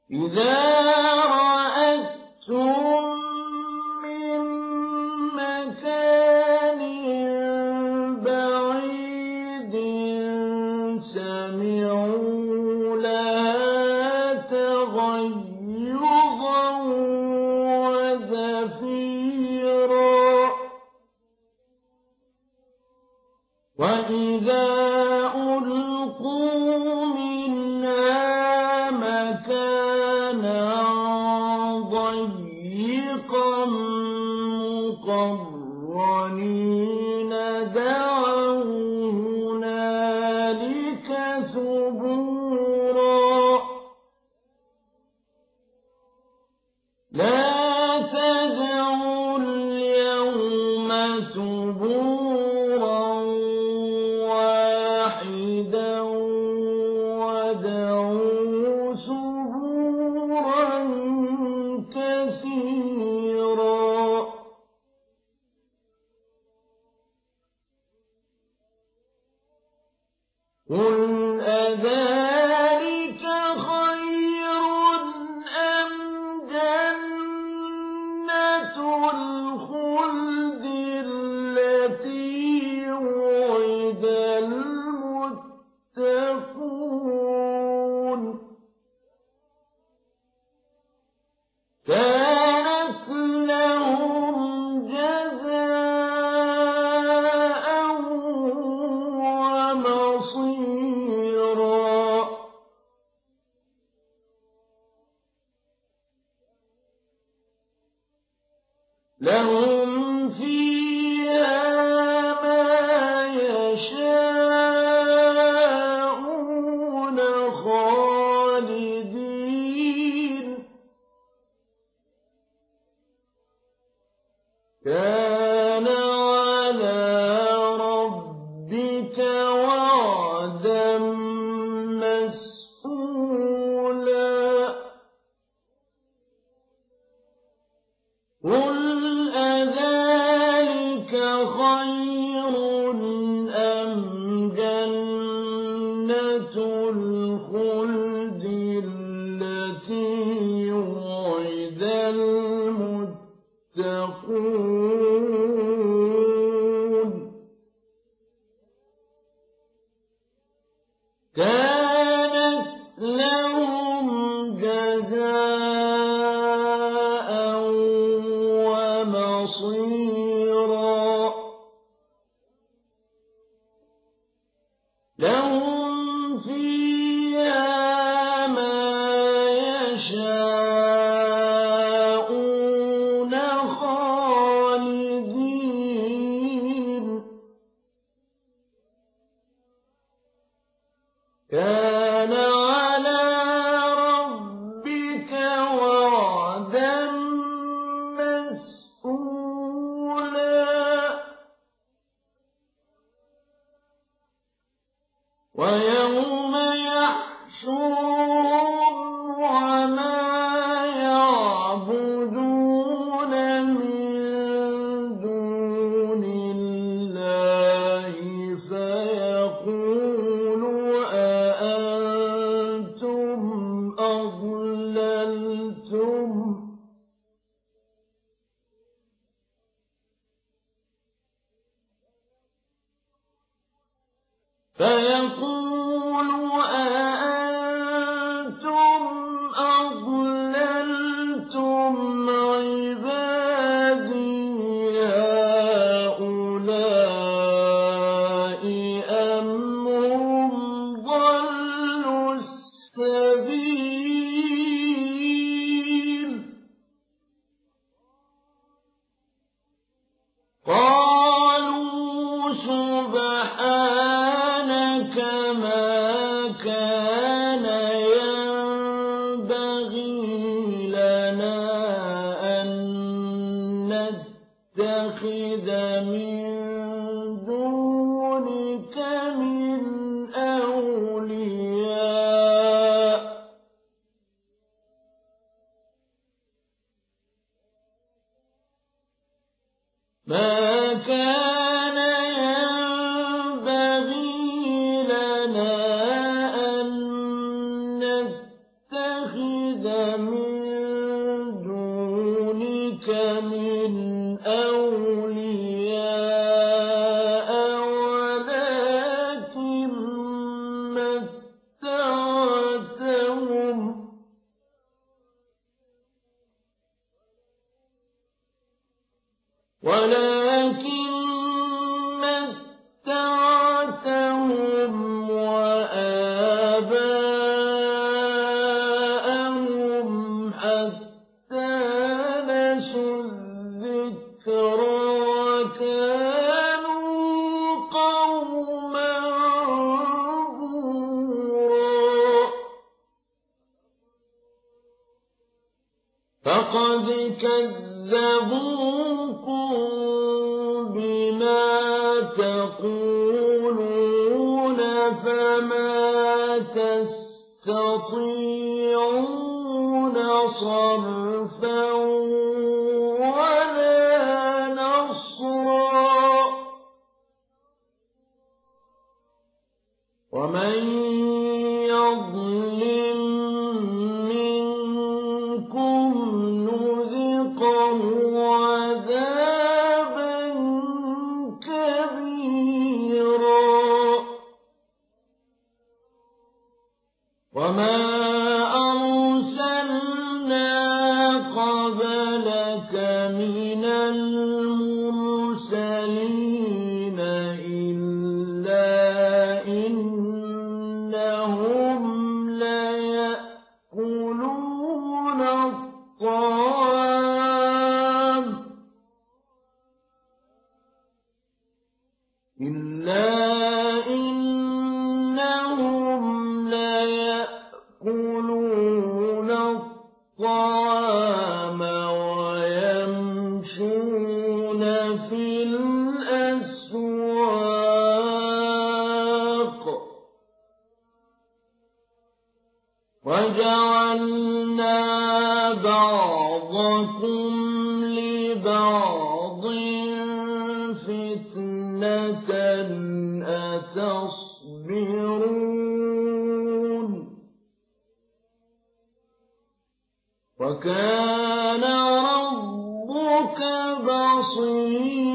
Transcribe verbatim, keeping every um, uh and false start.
إذا رأتهم من مكان بعيد سمعوا لها تغيظا وزفيرا وإذا ألقوا منها مكانا ضيقا مقرنين دعوا هنالك ثبورا لا تدعوا اليوم ثبورا واحدا ودعوا ثبورا كثيرا قل أذلك خير أم جنة الخلد التي وعد المتقون كانت لهم جزاء ومصيرا لهم فيها ما يشاءون خالدين كان على ربك وعدا مسئولا قل أذلك خير أم جنة الخلد التي وعد المتقون كانت لهم جزاء ومصيرا لهم فيها ما يشاءون خالدين كان على ربك وعدا مسئولا ويوم يحشرهم وما يعبدون من دون الله فيقول أأنتم أضللتم فيقول أأنتم أضللتم عبادي هؤلاء أم هم ضلوا السبيل قالوا سبحانك ما كان ينبغي لنا أن نتخذ من دونك من أولياء ما كان ينبغي لنا أن نتخذ من دونك من أولياء ولكن متعتهم ولكن متعتهم وآباءهم حتى نسوا الذكر وكانوا قوما بورا فقد كذبوكم بما تقولون فما تستطيعون صرفا ولا نصرا ومن يظلم منكم نذقه عذابا كبيرا وما أرسلنا قبلك من المرسلين إلا إنهم ليأكلون الطعام إلا إنهم ليأكلون الطعام ويمشون في الأسواق وجعلنا بعضكم لبعض فتنة أتصبرون وكان ربك بصيرا